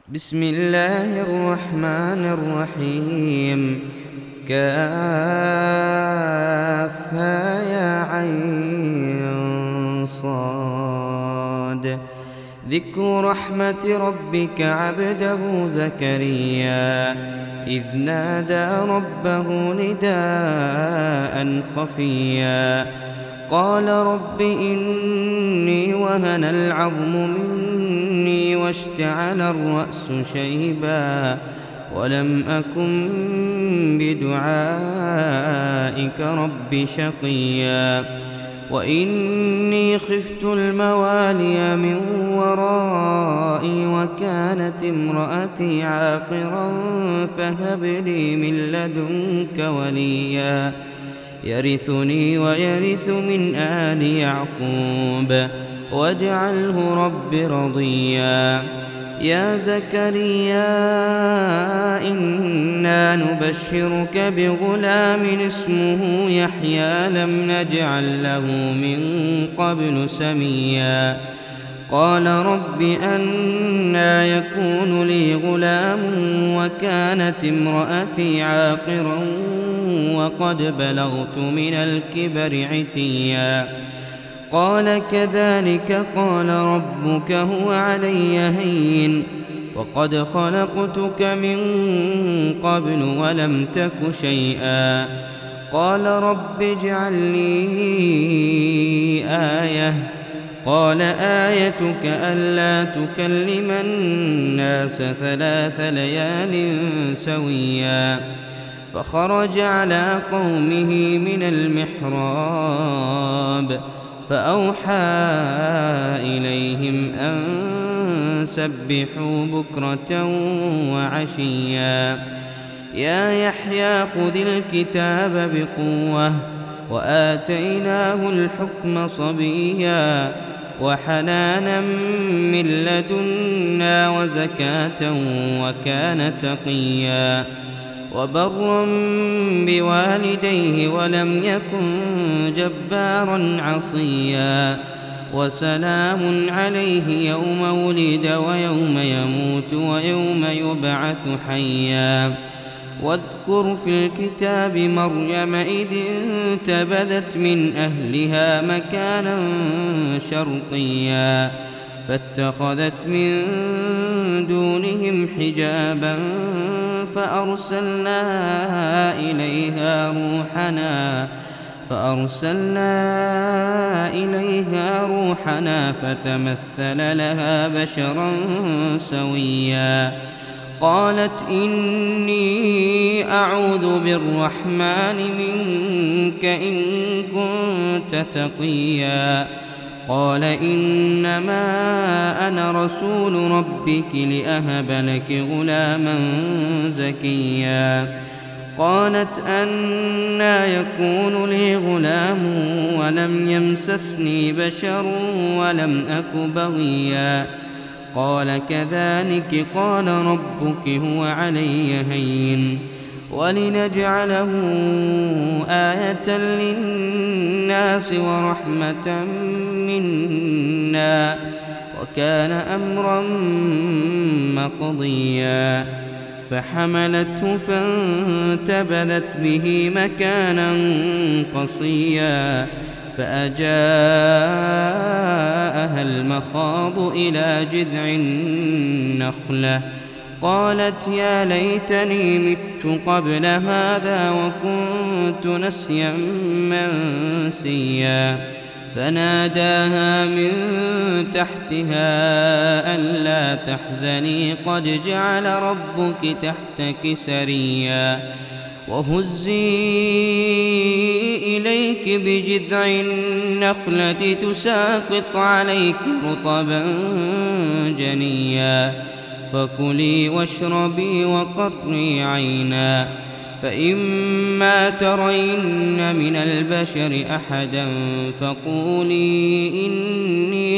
بسم الله الرحمن الرحيم. كافها يا عين صاد. ذكر رحمة ربك عبده زكريا إذ نادى ربه نداء خفيا قال رب إني وهن العظم مني واشتعل الرأس شيبا ولم أكن بدعائك رب شقيا وإني خفت الموالي من ورائي وكانت امرأتي عاقرا فهب لي من لدنك وليا يرثني ويرث من آل يعقوب واجعله رب رضيا. يا زكريا إنا نبشرك بغلام اسمه يحيى لم نجعل له من قبل سميا قال رب أنى يكون لي غلام وكانت امرأتي عاقرا وقد بلغت من الكبر عتيا قال كذلك قال ربك هو علي هين وقد خلقتك من قبل ولم تك شيئا قال رب اجعل لي آية قال آيتك ألا تكلم الناس 3 ليال سويا فخرج على قومه من المحراب فأوحى إليهم أن سبحوا بكرة وعشيا يا يحيى خذ الكتاب بقوة وآتيناه الحكم صبيا وحنانا من لدنا وزكاة وكان تقيا وبرا بوالديه ولم يكن جبارا عصيا وسلام عليه يوم ولد ويوم يموت ويوم يبعث حيا واذكر في الكتاب مريم إذ انتبذت من أهلها مكانا شرقيا فاتخذت من دونهم حجابا فأرسلنا إليها روحنا فتمثل لها بشرا سويا قالت إني أعوذ بالرحمن منك إن كنت تقيا قال إنما أنا رسول ربك لأهب لك غلاما زكيا قالت أنى يكون لي غلام ولم يمسسني بشر ولم أك بغيا قال كذلك قال ربك هو علي هين ولنجعله آية للناس ورحمة منا وكان أمرا مقضيا فحملته فانتبذت به مكانا قصيا فأجاءها المخاض إلى جذع النخلة قالت يا ليتني مت قبل هذا وكنت نسيا منسيا فناداها من تحتها ألا تحزني قد جعل ربك تحتك سريا وهزي إليك بجذع النخلة تساقط عليك رطبا جنيا فكلي واشربي وقري عينا فإما ترين من البشر أحدا فقولي إني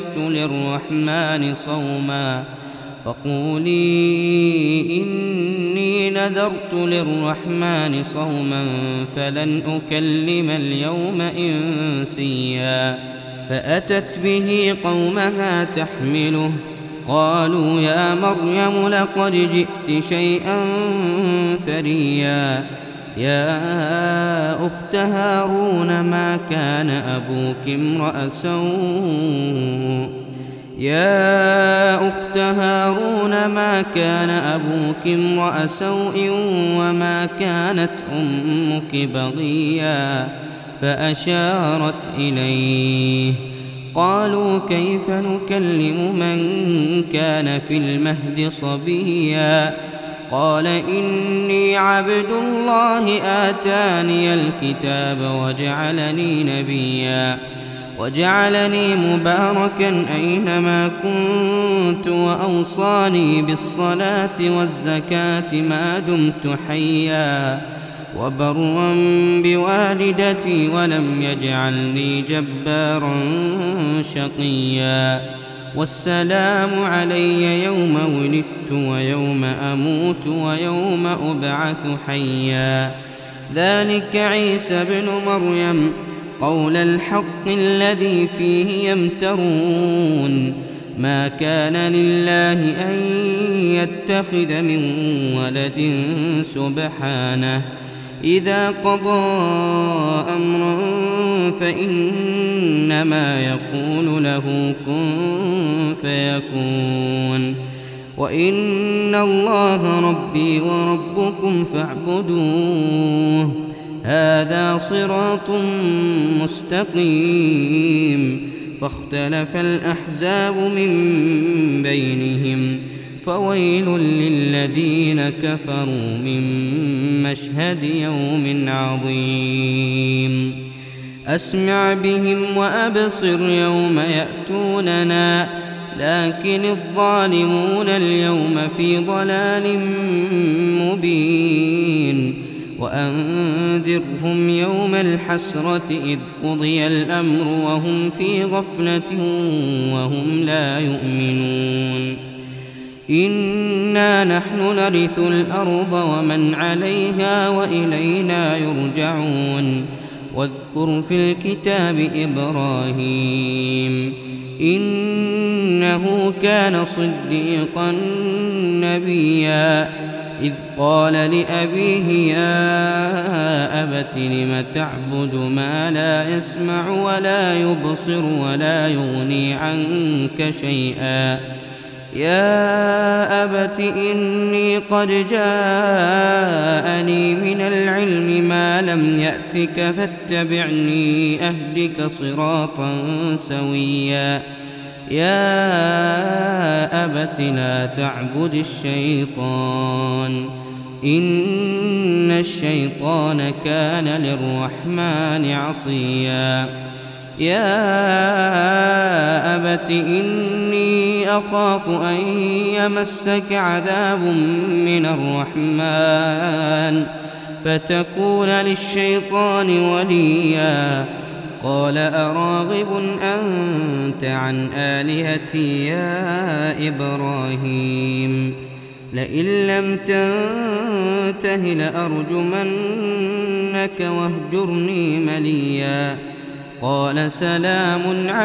نذرت للرحمن صوما فلن أكلم اليوم إنسيا فأتت به قومها تحمله قالوا يا مريم لقد جئت شيئا فريا يا أخت هارون ما كان أبوك امرأ سوء وما كانت أمك بغيا فأشارت إليه. قالوا كيف نكلم من كان في المهد صبيا قال إني عبد الله آتاني الكتاب وجعلني نبيا وجعلني مباركا أينما كنت وأوصاني بالصلاة والزكاة ما دمت حيا وبرا بوالدتي ولم يجعلني جبارا شقيا والسلام علي يوم ولدت ويوم أموت ويوم أبعث حيا ذلك عيسى بن مريم قول الحق الذي فيه يمترون ما كان لله أن يتخذ من ولد سبحانه إذا قضى أمرا فإنما يقول له كن فيكون وإن الله ربي وربكم فاعبدوه هذا صراط مستقيم. فاختلف الأحزاب من بينهم فويل للذين كفروا من مشهد يوم عظيم. أسمع بهم وأبصر يوم يأتوننا لكن الظالمون اليوم في ضلال مبين. وأنذرهم يوم الحسرة إذ قضي الأمر وهم في غفلة وهم لا يؤمنون. إنا نحن نرث الأرض ومن عليها وإلينا يرجعون. واذكر في الكتاب إبراهيم إنه كان صديقا نبيا إذ قال لأبيه يا أبت لم تعبد ما لا يسمع ولا يبصر ولا يغني عنك شيئا يا أبت إني قد جاءني من العلم ما لم يأتك فاتبعني أهدك صراطا سويا يا أبت لا تعبد الشيطان إن الشيطان كان للرحمن عصيا يا أبت إني أخاف أن يمسك عذاب من الرحمن فتكون للشيطان وليا قال أراغب أنت عن آلهتي يا إبراهيم لئن لم تنته لأرجمنك واهجرني مليا قال سلام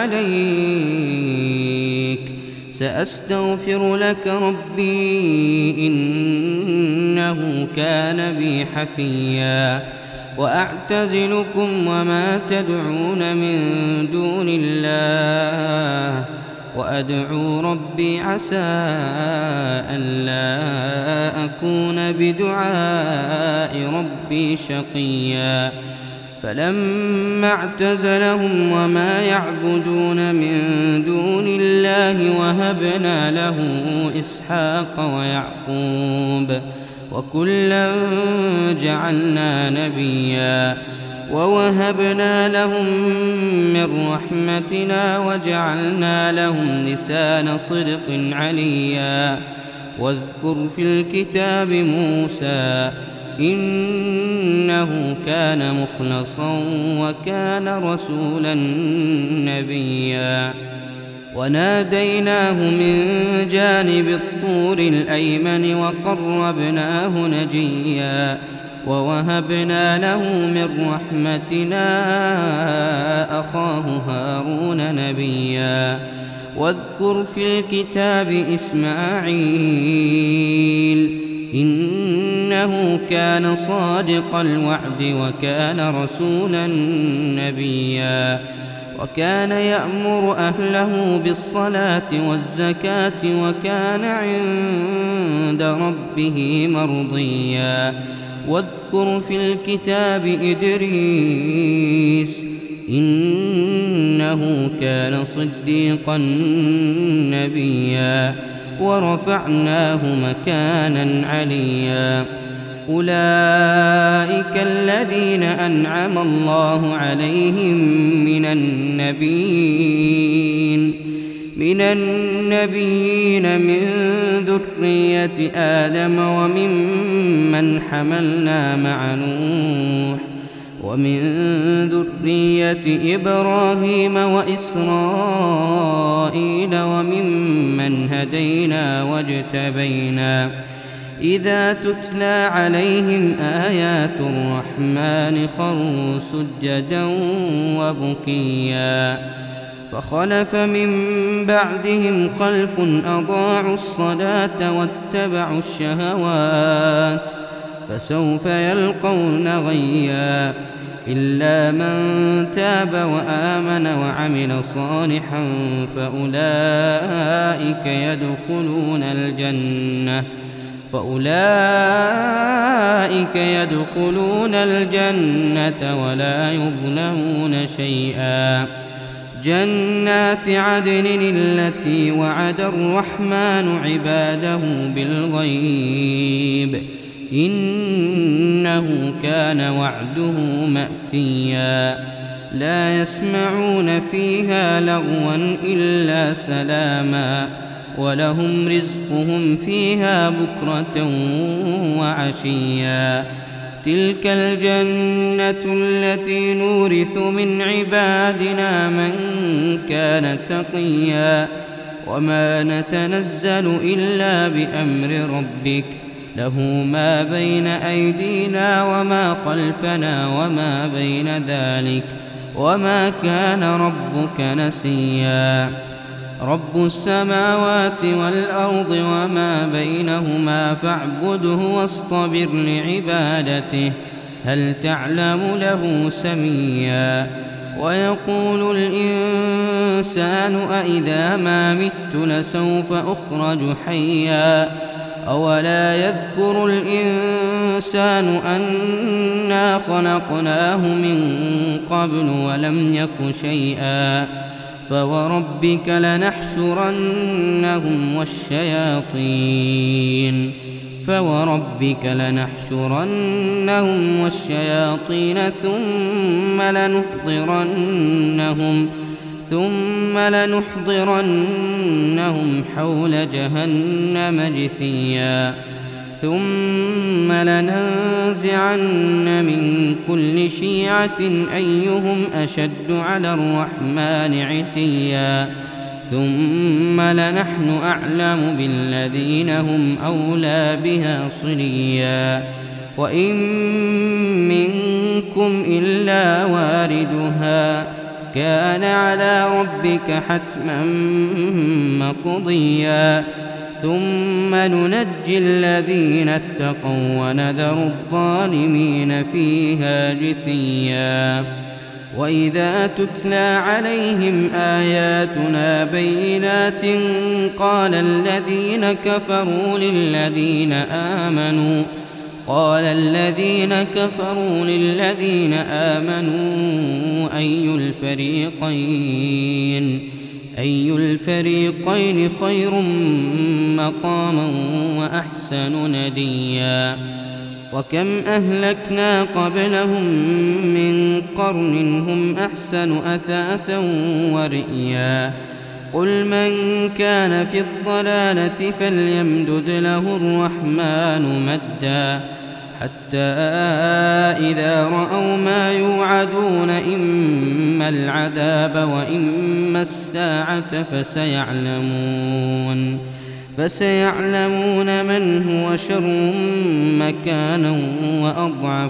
عليك سأستغفر لك ربي إنه كان بي حفيا وأعتزلكم وما تدعون من دون الله وأدعو ربي عسى ألا أكون بدعاء ربي شقيا فلما اعتزلهم وما يعبدون من دون الله وهبنا له إسحاق ويعقوب وكلا جعلنا نبيا ووهبنا لهم من رحمتنا وجعلنا لهم لسان صدق عليا واذكر في الكتاب موسى إنه كان مخلصا وكان رسولا نبيا وناديناه من جانب الطور الأيمن وقربناه نجيا ووهبنا له من رحمتنا أخاه هارون نبيا واذكر في الكتاب إسماعيل إنه كان صادق الوعد وكان رسولا نبيا وكان يأمر أهله بالصلاة والزكاة وكان عند ربه مرضيا واذكر في الكتاب إدريس إنه كان صديقا نبيا ورفعناه مكانا عليا أولئك الذين أنعم الله عليهم من النبيين من ذرية آدم وممن حملنا مع نوح ومن ذرية إبراهيم وإسرائيل وممن هدينا واجتبينا إذا تتلى عليهم آيات الرحمن خروا سجدا وبكيا فخلف من بعدهم خلف أضاعوا الصلاة واتبعوا الشهوات فسوف يلقون غيا إلا من تاب وآمن وعمل صالحا فأولئك يدخلون الجنة ولا يظلمون شيئا جنات عدن التي وعد الرحمن عباده بالغيب إنه كان وعده مأتيا لا يسمعون فيها لغوا إلا سلاما ولهم رزقهم فيها بكرة وعشيا تلك الجنة التي نورث من عبادنا من كان تقيا وما نتنزل إلا بأمر ربك له ما بين أيدينا وما خلفنا وما بين ذلك وما كان ربك نسيا رب السماوات والأرض وما بينهما فاعبده واصطبر لعبادته هل تعلم له سميا ويقول الإنسان أإذا ما مت لسوف أخرج حيا أولا يذكر الإنسان أنا خلقناه من قبل ولم يك شيئا فوربك لنحشرنهم والشياطين ثم لنحضرنهم حول جهنم جثيا ثم لننزعن من كل شيعة أيهم أشد على الرحمن عتيا ثم لنحن أعلم بالذين هم أولى بها صليا وإن منكم إلا واردها كان على ربك حتما مقضيا ثم ننجي الذين اتقوا ونذر الظالمين فيها جثيا وإذا تتلى عليهم آياتنا بينات قال الذين كفروا للذين آمنوا أي الفريقين خير مقاما وأحسن نديا وكم أهلكنا قبلهم من قرن هم أحسن أثاثا ورئيا قل من كان في الضلالة فليمدد له الرحمن مدا حتى إذا رأوا ما يوعدون إما العذاب وإما الساعة فسيعلمون من هو شر مكانا وأضعف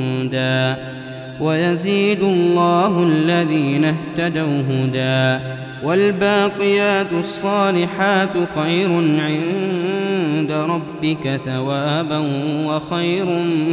جندا ويزيد الله الذين اهتدوا هدى والباقيات الصالحات خير عند ربك ثوابا وخير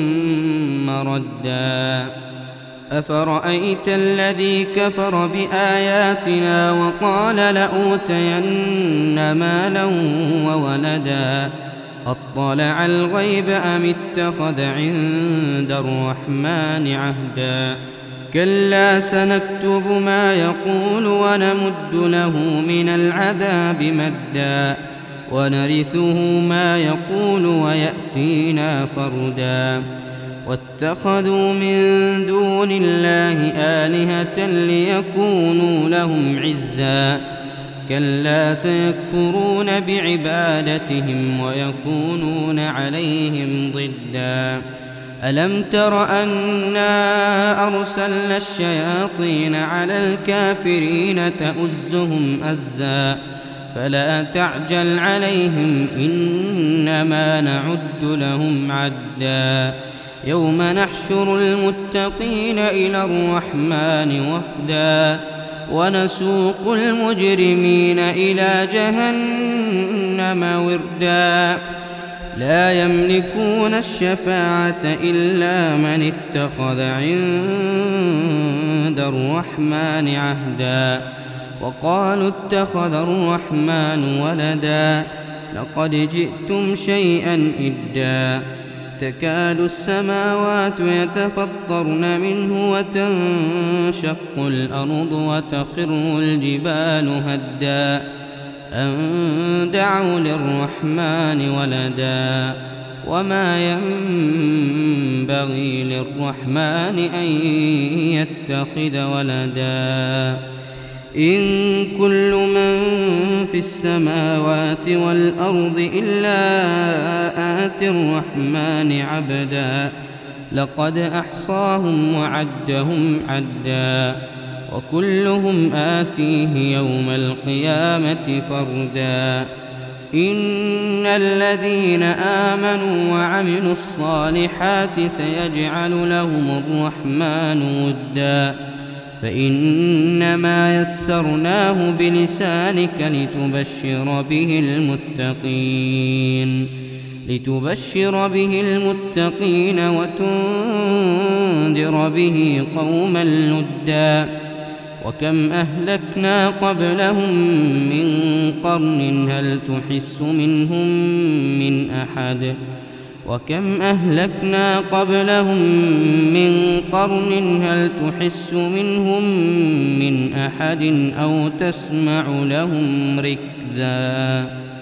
مردا أفرأيت الذي كفر بآياتنا وقال لأوتين مالا وولدا أطلع الغيب أم اتخذ عند الرحمن عهدا كلا سنكتب ما يقول ونمد له من العذاب مدا ونرثه ما يقول ويأتينا فردا واتخذوا من دون الله آلهة ليكونوا لهم عزا كلا سيكفرون بعبادتهم ويكونون عليهم ضدا ألم تر أنا أرسلنا الشياطين على الكافرين تؤزهم أزا فلا تعجل عليهم إنما نعد لهم عدا يوم نحشر المتقين إلى الرحمن وفدا ونسوق المجرمين إلى جهنم وردا لا يملكون الشفاعة إلا من اتخذ عند الرحمن عهدا وقالوا اتخذ الرحمن ولدا لقد جئتم شيئا إدا تكاد السماوات يتفطرن منه وتنشق الأرض وتخر الجبال هدا أن دعوا للرحمن ولدا وما ينبغي للرحمن أن يتخذ ولدا إن كل من في السماوات والأرض إلا آتي الرحمن عبدا لقد أحصاهم وعدهم عدا وكلهم آتيه يوم القيامة فردا إن الذين آمنوا وعملوا الصالحات سيجعل لهم الرحمن ودا فإنما يسرناه بلسانك لتبشر به المتقين وتنذر به قوما لدا وكم أهلكنا قبلهم من قرن هل تحس منهم من أحد أو تسمع لهم ركزا